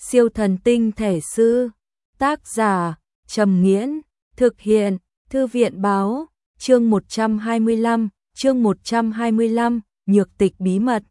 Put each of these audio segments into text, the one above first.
Siêu thần tinh thể sư. Tác giả Trầm Nghiễn. Thực hiện Thư viện báo. Chương 125, nhược tịch bí mật.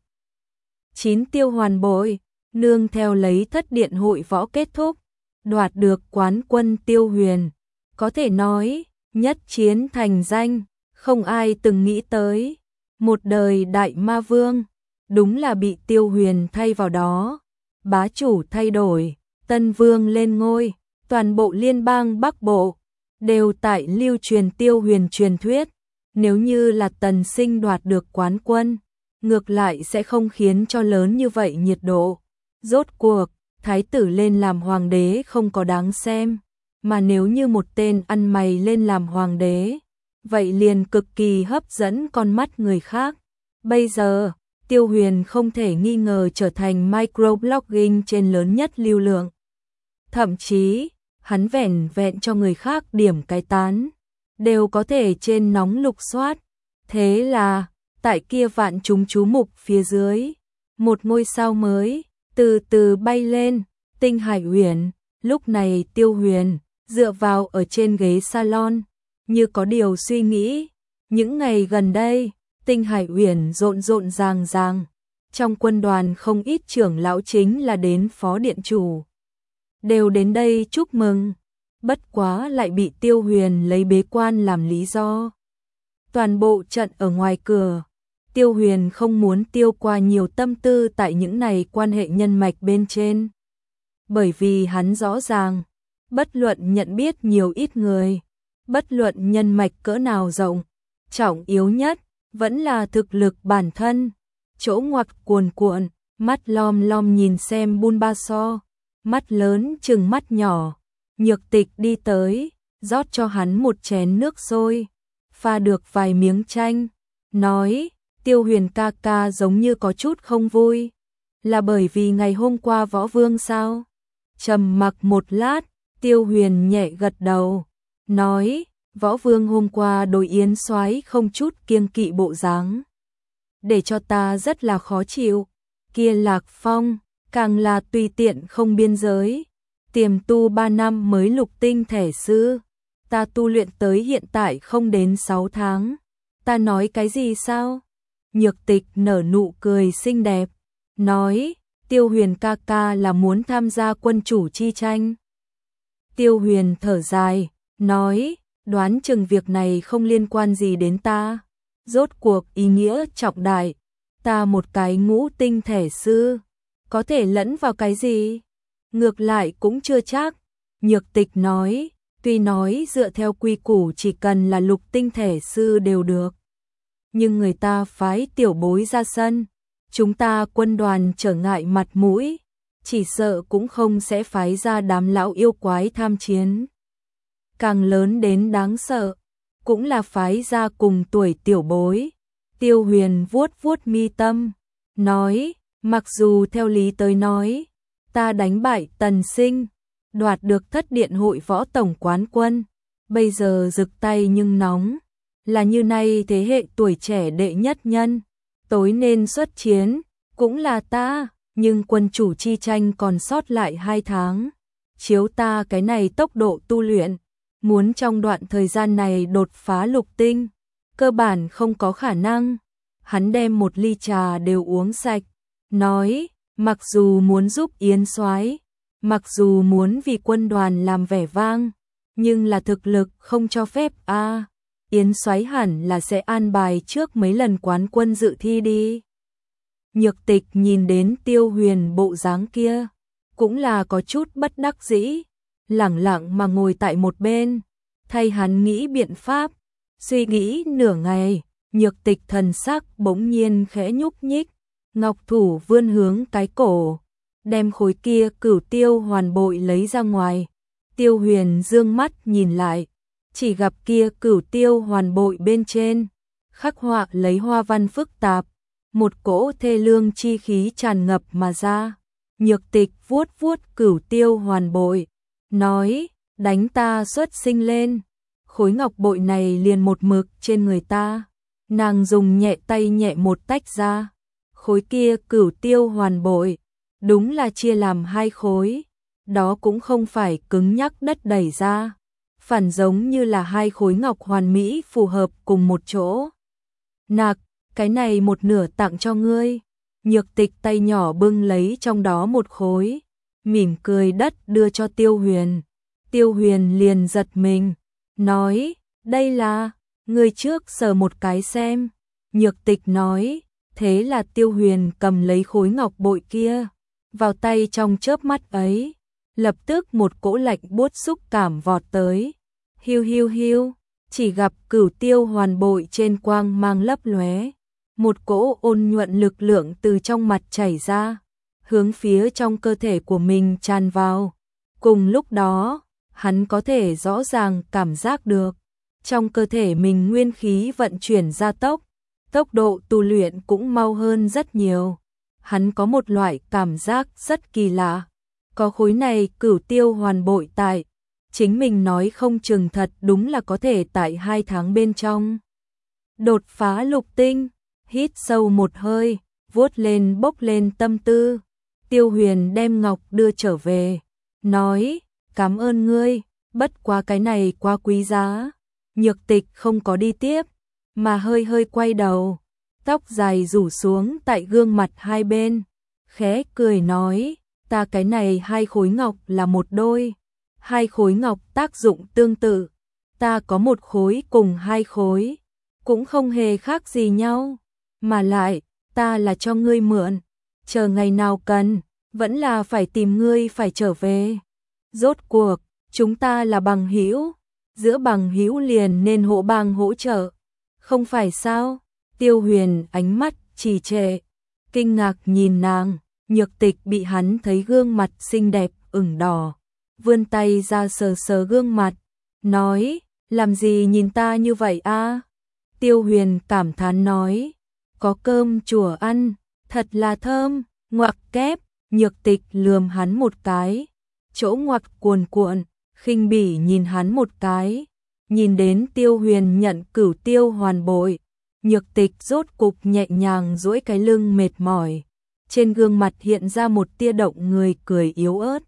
9 tiêu hoàn bội, nương theo lấy thất điện hội võ kết thúc, đoạt được quán quân Tiêu Huyền. Có thể nói, nhất chiến thành danh, không ai từng nghĩ tới. Một đời đại ma vương, đúng là bị Tiêu Huyền thay vào đó. Bá chủ thay đổi, tân vương lên ngôi, toàn bộ liên bang Bắc Bộ đều tại lưu truyền Tiêu Huyền truyền thuyết. Nếu như là Tần Sinh đoạt được quán quân, ngược lại sẽ không khiến cho lớn như vậy nhiệt độ. Rốt cuộc, thái tử lên làm hoàng đế không có đáng xem, mà nếu như một tên ăn mày lên làm hoàng đế, vậy liền cực kỳ hấp dẫn con mắt người khác. Bây giờ, Tiêu Huyền không thể nghi ngờ trở thành microblogging trên lớn nhất lưu lượng. Thậm chí, hắn vẻn vẹn cho người khác điểm cái tán, đều có thể trên nóng lục soát. Thế là, tại kia vạn chúng chú mục phía dưới, một ngôi sao mới từ từ bay lên, Tinh Hải Uyển. Lúc này Tiêu Huyền dựa vào ở trên ghế salon, như có điều suy nghĩ. Những ngày gần đây, Tinh Hải Uyển rộn rộn ràng ràng, trong quân đoàn không ít trưởng lão chính là đến phó điện chủ đều đến đây chúc mừng, bất quá lại bị Tiêu Huyền lấy bế quan làm lý do. Toàn bộ trận ở ngoài cửa, Tiêu Huyền không muốn tiêu qua nhiều tâm tư tại những này quan hệ nhân mạch bên trên. Bởi vì hắn rõ ràng, bất luận nhận biết nhiều ít người, bất luận nhân mạch cỡ nào rộng, trọng yếu nhất vẫn là thực lực bản thân. Chỗ ngoặc cuồn cuộn, mắt lom lom nhìn xem Bulbasaur, mắt lớn chừng mắt nhỏ. Nhược tịch đi tới, rót cho hắn một chén nước sôi, pha được vài miếng chanh, nói: Tiêu Huyền ca ca giống như có chút không vui, là bởi vì ngày hôm qua võ vương sao? Trầm mặc một lát, Tiêu Huyền nhẹ gật đầu, nói: võ vương hôm qua đối Yến soái không chút kiêng kỵ bộ dáng, để cho ta rất là khó chịu. Kia Lạc Phong càng là tùy tiện không biên giới, tiềm tu 3 năm mới lục tinh thể sư, ta tu luyện tới hiện tại không đến 6 tháng. Ta nói cái gì sao? Nhược tịch nở nụ cười xinh đẹp, nói: Tiêu Huyền ca ca là muốn tham gia quân chủ chi tranh. Tiêu Huyền thở dài, nói: đoán chừng việc này không liên quan gì đến ta. Rốt cuộc ý nghĩa trọng đại, ta một cái ngũ tinh thể sư, có thể lẫn vào cái gì? Ngược lại cũng chưa chắc. Nhược tịch nói: tuy nói dựa theo quy củ chỉ cần là lục tinh thể sư đều được, nhưng người ta phái tiểu bối ra sân, chúng ta quân đoàn trở ngại mặt mũi, chỉ sợ cũng không sẽ phái ra đám lão yêu quái tham chiến. Càng lớn đến đáng sợ, cũng là phái ra cùng tuổi tiểu bối. Tiêu Huyền vuốt vuốt mi tâm, nói: mặc dù theo lý tới nói, ta đánh bại Tần Sinh, đoạt được thất điện hội võ tổng quán quân, bây giờ rực tay nhưng nóng, là như nay thế hệ tuổi trẻ đệ nhất nhân, tối nên xuất chiến, cũng là ta, nhưng quân chủ chi tranh còn sót lại 2 tháng. Chiếu ta cái này tốc độ tu luyện, muốn trong đoạn thời gian này đột phá lục tinh, cơ bản không có khả năng. Hắn đem một ly trà đều uống sạch, nói: mặc dù muốn giúp Yến soái, mặc dù muốn vì quân đoàn làm vẻ vang, nhưng là thực lực không cho phép a. Yến soái hẳn là sẽ an bài trước mấy lần quán quân dự thi đi. Nhược tịch nhìn đến Tiêu Huyền bộ dáng kia, cũng là có chút bất đắc dĩ, lẳng lặng mà ngồi tại một bên, thay hắn nghĩ biện pháp. Suy nghĩ nửa ngày, nhược tịch thần sắc bỗng nhiên khẽ nhúc nhích, ngọc thủ vươn hướng cái cổ, đem khối kia cửu tiêu hoàn bội lấy ra ngoài. Tiêu Huyền dương mắt nhìn lại, chỉ gặp kia cửu tiêu hoàn bội bên trên khắc họa lấy hoa văn phức tạp, một cỗ thê lương chi khí tràn ngập mà ra. Nhược tịch vuốt vuốt cửu tiêu hoàn bội, nói: đánh ta xuất sinh lên, khối ngọc bội này liền một mực trên người ta. Nàng dùng nhẹ tay nhẹ một tách ra, khối kia cửu tiêu hoàn bội đúng là chia làm hai khối, đó cũng không phải cứng nhắc đất đẩy ra, phản giống như là hai khối ngọc hoàn mỹ phù hợp cùng một chỗ. Nạc, cái này một nửa tặng cho ngươi. Nhược Tịch tay nhỏ bưng lấy trong đó một khối, mỉm cười đất đưa cho Tiêu Huyền. Tiêu Huyền liền giật mình, nói, đây là, ngươi trước sờ một cái xem. Nhược Tịch nói, thế là Tiêu Huyền cầm lấy khối ngọc bội kia, vào tay trong chớp mắt ấy, lập tức một cỗ lạnh buốt xúc cảm vọt tới. Hiu hiu hiu, chỉ gặp Cửu Tiêu hoàn bội trên quang mang lấp lóe, một cỗ ôn nhuận lực lượng từ trong mặt chảy ra, hướng phía trong cơ thể của mình tràn vào. Cùng lúc đó, hắn có thể rõ ràng cảm giác được, trong cơ thể mình nguyên khí vận chuyển gia tốc, tốc độ tu luyện cũng mau hơn rất nhiều. Hắn có một loại cảm giác rất kỳ lạ, có khối này Cửu Tiêu hoàn bội tại, chính mình nói không chừng thật đúng là có thể tại 2 tháng bên trong đột phá lục tinh. Hít sâu một hơi, vuốt lên bốc lên tâm tư. Tiêu Huyền đem ngọc đưa trở về, nói, cảm ơn ngươi, bất quá cái này quá quý giá. Nhược Tịch không có đi tiếp, mà hơi hơi quay đầu, tóc dài rủ xuống tại gương mặt hai bên, khẽ cười nói, ta cái này hai khối ngọc là một đôi, hai khối ngọc tác dụng tương tự, ta có một khối cùng hai khối, cũng không hề khác gì nhau. Mà lại, ta là cho ngươi mượn, chờ ngày nào cần, vẫn là phải tìm ngươi phải trở về. Rốt cuộc, chúng ta là bằng hữu, giữa bằng hữu liền nên hỗ bang hỗ trợ, không phải sao? Tiêu Huyền ánh mắt trì trệ, kinh ngạc nhìn nàng. Nhược Tịch bị hắn thấy gương mặt xinh đẹp ửng đỏ, vươn tay ra sờ sờ gương mặt, nói, làm gì nhìn ta như vậy a? Tiêu Huyền cảm thán nói, có cơm chùa ăn, thật là thơm. Ngoặc kép, Nhược Tịch lườm hắn một cái, chỗ ngoặc cuồn cuộn, khinh bỉ nhìn hắn một cái. Nhìn đến Tiêu Huyền nhận Cửu Tiêu hoàn bội, Nhược Tịch rốt cục nhẹ nhàng duỗi cái lưng mệt mỏi, trên gương mặt hiện ra một tia động người cười yếu ớt.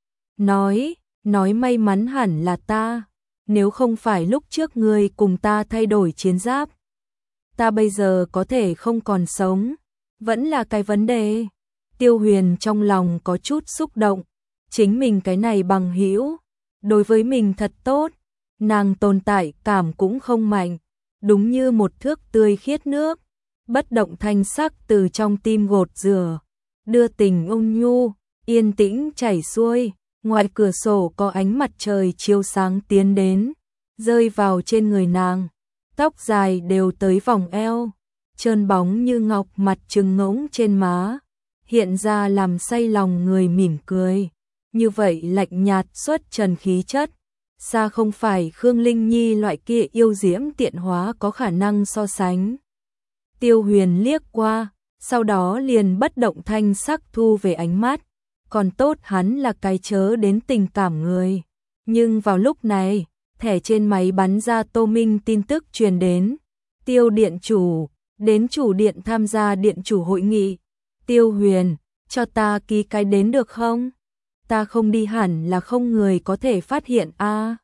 Nói may mắn hẳn là ta, nếu không phải lúc trước ngươi cùng ta thay đổi chiến giáp, ta bây giờ có thể không còn sống, vẫn là cái vấn đề. Tiêu Huyền trong lòng có chút xúc động, chính mình cái này bằng hữu, đối với mình thật tốt, nàng tồn tại cảm cũng không mạnh, đúng như một thước tươi khiết nước, bất động thanh sắc từ trong tim gột rửa, đưa tình ôn nhu, yên tĩnh chảy xuôi. Ngoài cửa sổ có ánh mặt trời chiếu sáng tiến đến, rơi vào trên người nàng, tóc dài đều tới vòng eo, trơn bóng như ngọc, mặt trừng ngỗng trên má, hiện ra làm say lòng người mỉm cười. Như vậy lạnh nhạt xuất trần khí chất, xa không phải Khương Linh Nhi loại kia yêu diễm tiện hóa có khả năng so sánh. Tiêu Huyền liếc qua, sau đó liền bất động thanh sắc thu về ánh mắt, còn tốt hắn là cái chớ đến tình cảm người. Nhưng vào lúc này, thẻ trên máy bắn ra Tô Minh tin tức truyền đến, Tiêu điện chủ, đến chủ điện tham gia điện chủ hội nghị. Tiêu Huyền, cho ta ký cái đến được không? Ta không đi hẳn là không người có thể phát hiện a.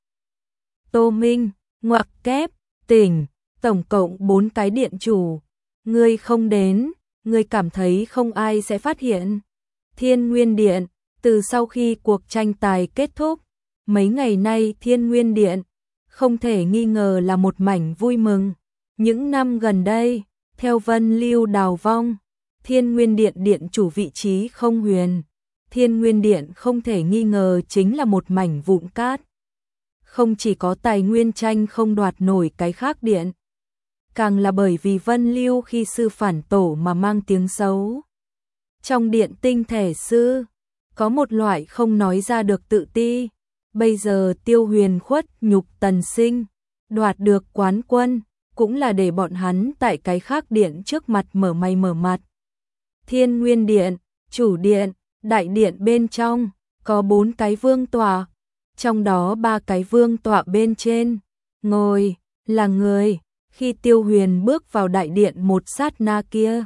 Tô Minh, ngoặc kép, tỉnh, tổng cộng 4 cái điện chủ. Ngươi không đến, ngươi cảm thấy không ai sẽ phát hiện. Thiên Nguyên Điện, từ sau khi cuộc tranh tài kết thúc, mấy ngày nay Thiên Nguyên Điện không thể nghi ngờ là một mảnh vui mừng. Những năm gần đây, theo Vân Lưu đào vong, Thiên Nguyên Điện điện chủ vị trí không huyền. Thiên Nguyên Điện không thể nghi ngờ chính là một mảnh vụn cát. Không chỉ có tài nguyên tranh không đoạt nổi cái khác điện, càng là bởi vì Vân Lưu khi sư phản tổ mà mang tiếng xấu. Trong điện tinh thể sư, có một loại không nói ra được tự ti. Bây giờ Tiêu Huyền khuất nhục Tần Sinh, đoạt được quán quân, cũng là để bọn hắn tại cái khác điện trước mặt mở mày mở mặt. Thiên Nguyên Điện, chủ điện, đại điện bên trong, có 4 cái vương tọa, trong đó 3 cái vương tọa bên trên, ngồi, là người. Khi Tiêu Huyền bước vào đại điện một sát na kia,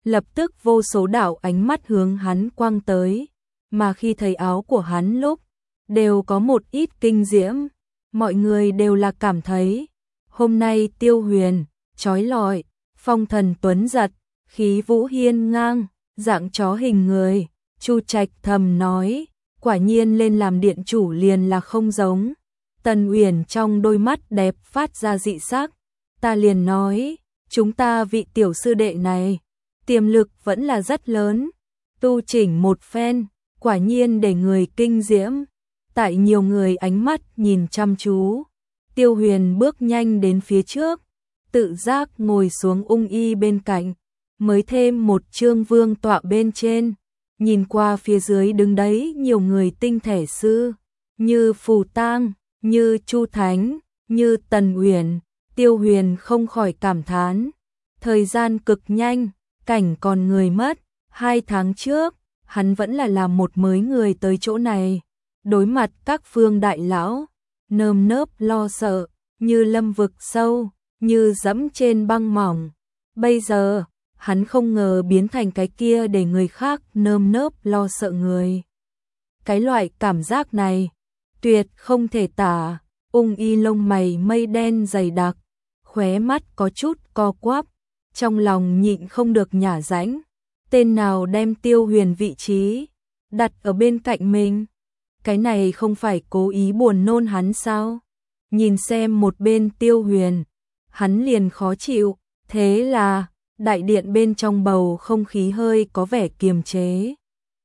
lập tức vô số đạo ánh mắt hướng hắn quăng tới, mà khi thấy áo của hắn lúc, đều có một ít kinh diễm, mọi người đều là cảm thấy, hôm nay Tiêu Huyền, chói lọi, phong thần tuấn giật, khí vũ hiên ngang, dạng chó hình người, Chu Trạch thầm nói, quả nhiên lên làm điện chủ liền là không giống. Tần Uyển trong đôi mắt đẹp phát ra dị sắc, ta liền nói, chúng ta vị tiểu sư đệ này, tiềm lực vẫn là rất lớn, tu chỉnh một phen, quả nhiên để người kinh diễm. Tại nhiều người ánh mắt nhìn chăm chú, Tiêu Huyền bước nhanh đến phía trước, tự giác ngồi xuống Ung Y bên cạnh, mới thêm một trương vương tọa bên trên, nhìn qua phía dưới đứng đấy nhiều người tinh thể sư, như Phù Tang, như Chu Thánh, như Tần Uyển, Tiêu Huyền không khỏi cảm thán, thời gian cực nhanh, cảnh còn người mất, 2 tháng trước, hắn vẫn là làm một mới người tới chỗ này, đối mặt các phương đại lão, nơm nớp lo sợ, như lâm vực sâu, như dẫm trên băng mỏng. Bây giờ, hắn không ngờ biến thành cái kia để người khác nơm nớp lo sợ người. Cái loại cảm giác này, tuyệt không thể tả. Ung Y lông mày mây đen dày đặc, khóe mắt có chút co quắp, trong lòng nhịn không được nhả rãnh. Tên nào đem Tiêu Huyền vị trí đặt ở bên cạnh mình? Cái này không phải cố ý buồn nôn hắn sao? Nhìn xem một bên Tiêu Huyền, hắn liền khó chịu, thế là đại điện bên trong bầu không khí hơi có vẻ kiềm chế.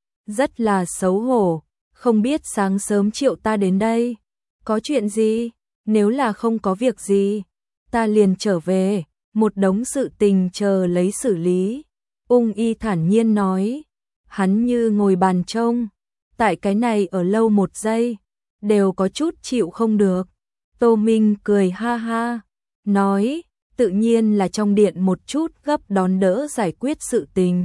Rất là xấu hổ, không biết sáng sớm triệu ta đến đây, có chuyện gì? Nếu là không có việc gì, ta liền trở về, một đống sự tình chờ lấy xử lý. Ung Y thản nhiên nói, hắn như ngồi bàn trông, tại cái này ở lâu 1 giây, đều có chút chịu không được. Tô Minh cười ha ha, nói, tự nhiên là trong điện một chút gấp đón đỡ giải quyết sự tình.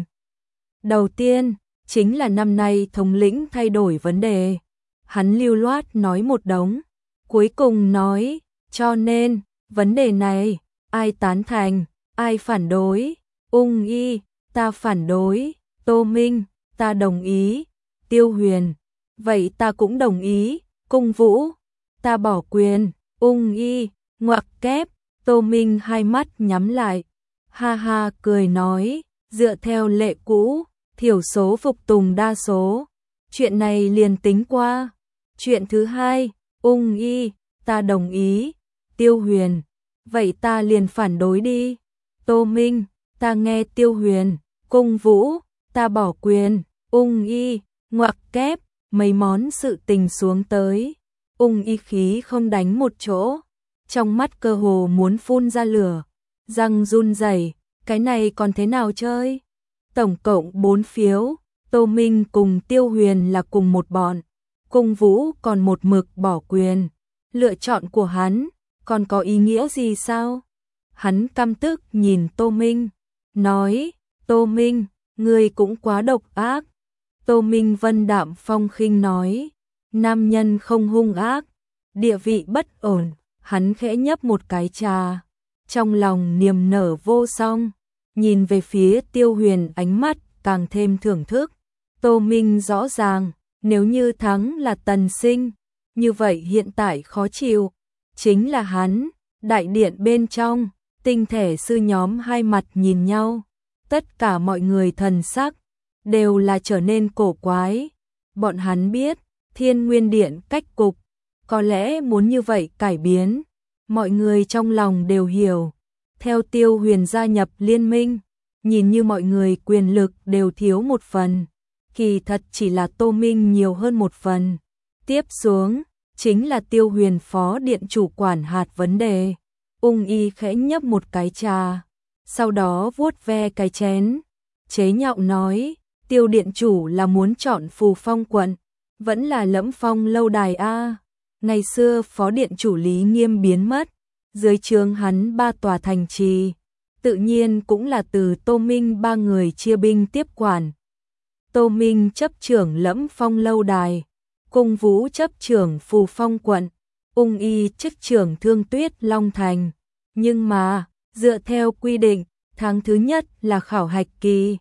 Đầu tiên, chính là năm nay thống lĩnh thay đổi vấn đề. Hắn lưu loát nói một đống, cuối cùng nói, cho nên, vấn đề này, ai tán thành, ai phản đối. Ung Y, ta phản đối. Tô Minh, ta đồng ý. Tiêu Huyền, vậy ta cũng đồng ý. Cung Vũ, ta bỏ quyền. Ung Y, ngoặc kép. Tô Minh hai mắt nhắm lại, ha ha cười nói, dựa theo lệ cũ, thiểu số phục tùng đa số. Chuyện này liền tính qua. Chuyện thứ hai, Ung Y, ta đồng ý. Tiêu Huyền, vậy ta liền phản đối đi. Tô Minh, ta nghe Tiêu Huyền. Cung Vũ, ta bỏ quyền. Ung Y, ngoặc kép, mấy món sự tình xuống tới. Ung Y khí không đánh một chỗ, trong mắt cơ hồ muốn phun ra lửa, răng run rẩy, cái này còn thế nào chơi? Tổng cộng 4 phiếu, Tô Minh cùng Tiêu Huyền là cùng một bọn, Cung Vũ còn một mực bỏ quyền. Lựa chọn của hắn còn có ý nghĩa gì sao? Hắn căm tức nhìn Tô Minh, nói, Tô Minh, ngươi cũng quá độc ác. Tô Minh vân đạm phong khinh nói, nam nhân không hung ác, địa vị bất ổn. Hắn khẽ nhấp một cái trà, trong lòng niềm nở vô song, nhìn về phía Tiêu Huyền ánh mắt càng thêm thưởng thức. Tô Minh rõ ràng, nếu như thắng là Tần Sinh, như vậy hiện tại khó chịu, chính là hắn. Đại điện bên trong, tinh thể sư nhóm hai mặt nhìn nhau, tất cả mọi người thần sắc đều là trở nên cổ quái. Bọn hắn biết, Thiên Nguyên Điện cách cục có lẽ muốn như vậy cải biến, mọi người trong lòng đều hiểu. Theo Tiêu Huyền gia nhập liên minh, nhìn như mọi người quyền lực đều thiếu một phần, kỳ thật chỉ là Tô Minh nhiều hơn một phần. Tiếp xuống, chính là Tiêu Huyền phó điện chủ quản hạt vấn đề. Ung Y khẽ nhấp một cái trà, sau đó vuốt ve cái chén, chế nhạo nói, Tiêu điện chủ là muốn chọn Phù Phong quận, vẫn là Lẫm Phong lâu đài a? Ngày xưa phó điện chủ Lý Nghiêm biến mất, dưới trướng hắn 3 tòa thành trì, tự nhiên cũng là từ Tô Minh 3 người chia binh tiếp quản. Tô Minh chấp trưởng Lẫm Phong lâu đài, Cung Vũ chấp trưởng Phù Phong quận, Ung Y chức trưởng Thương Tuyết Long thành. Nhưng mà, dựa theo quy định, tháng thứ nhất là khảo hạch kỳ,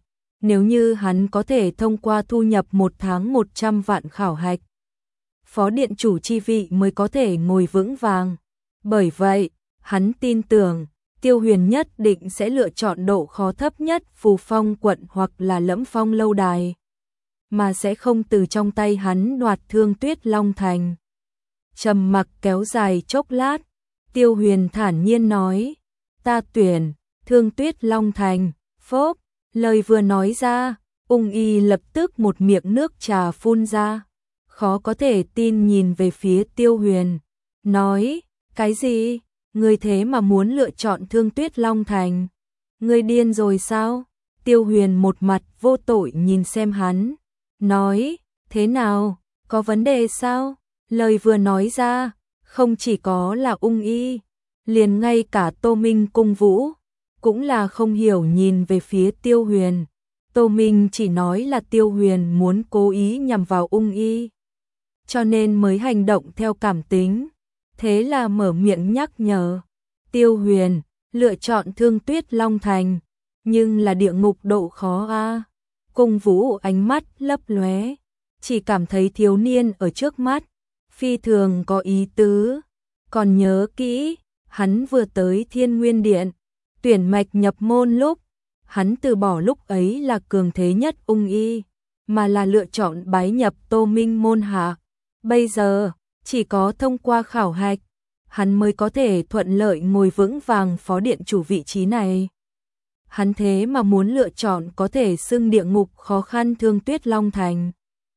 Nếu như hắn có thể thông qua thu nhập một tháng 100 vạn khảo hạch, phó điện chủ chi vị mới có thể ngồi vững vàng. Bởi vậy, hắn tin tưởng Tiêu Huyền nhất định sẽ lựa chọn độ khó thấp nhất Phù Phong quận hoặc là Lẫm Phong lâu đài, mà sẽ không từ trong tay hắn đoạt Thương Tuyết Long Thành. Trầm mặc kéo dài chốc lát, Tiêu Huyền thản nhiên nói, ta tuyển Thương Tuyết Long Thành. Phốp, lời vừa nói ra, Ung Y lập tức một miệng nước trà phun ra, khó có thể tin nhìn về phía Tiêu Huyền, nói, cái gì? Ngươi thế mà muốn lựa chọn Thương Tuyết Long Thành? Ngươi điên rồi sao? Tiêu Huyền một mặt vô tội nhìn xem hắn, nói, thế nào, có vấn đề sao? Lời vừa nói ra, không chỉ có là Ung Y, liền ngay cả Tô Minh Cung Vũ cũng là không hiểu nhìn về phía Tiêu Huyền. Tô Minh chỉ nói là Tiêu Huyền muốn cố ý nhằm vào Ung Y, cho nên mới hành động theo cảm tính. Thế là mở miệng nhắc nhở, Tiêu Huyền, lựa chọn Thương Tuyết Long Thành, nhưng là địa ngục độ khó a. Cung Vũ ánh mắt lấp lóe, chỉ cảm thấy thiếu niên ở trước mắt phi thường có ý tứ. Còn nhớ kỹ, hắn vừa tới Thiên Nguyên Điện, tuyển mạch nhập môn lúc, hắn từ bỏ lúc ấy là cường thế nhất Ung Y, mà là lựa chọn bái nhập Tô Minh môn hạ. Bây giờ, chỉ có thông qua khảo hạch, hắn mới có thể thuận lợi ngồi vững vàng phó điện chủ vị trí này. Hắn thế mà muốn lựa chọn có thể xưng địa ngục khó khăn Thương Tuyết Long Thành.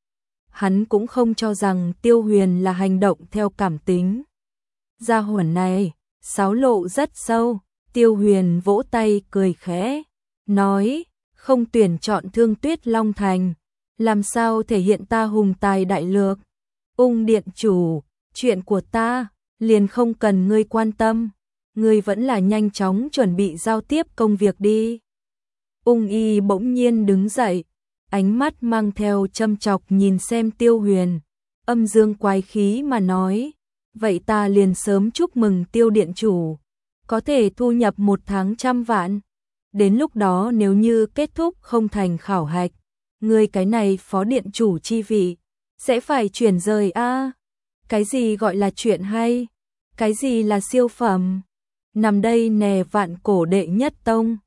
Hắn cũng không cho rằng Tiêu Huyền là hành động theo cảm tính. Gia hỏa này, xáo lộ rất sâu. Tiêu Huyền vỗ tay cười khẽ, nói, không tuyển chọn Thương Tuyết Long Thành, làm sao thể hiện ta hùng tài đại lược? Ung điện chủ, chuyện của ta liền không cần ngươi quan tâm, ngươi vẫn là nhanh chóng chuẩn bị giao tiếp công việc đi. Ung Y bỗng nhiên đứng dậy, ánh mắt mang theo châm chọc nhìn xem Tiêu Huyền, âm dương quái khí mà nói, vậy ta liền sớm chúc mừng Tiêu điện chủ, có thể thu nhập một tháng 100 vạn. Đến lúc đó nếu như kết thúc không thành khảo hạch, ngươi cái này phó điện chủ chi vị sẽ phải chuyển rời a. Cái gì gọi là chuyện hay? Cái gì là siêu phẩm? Nằm đây nè vạn cổ đệ nhất tông.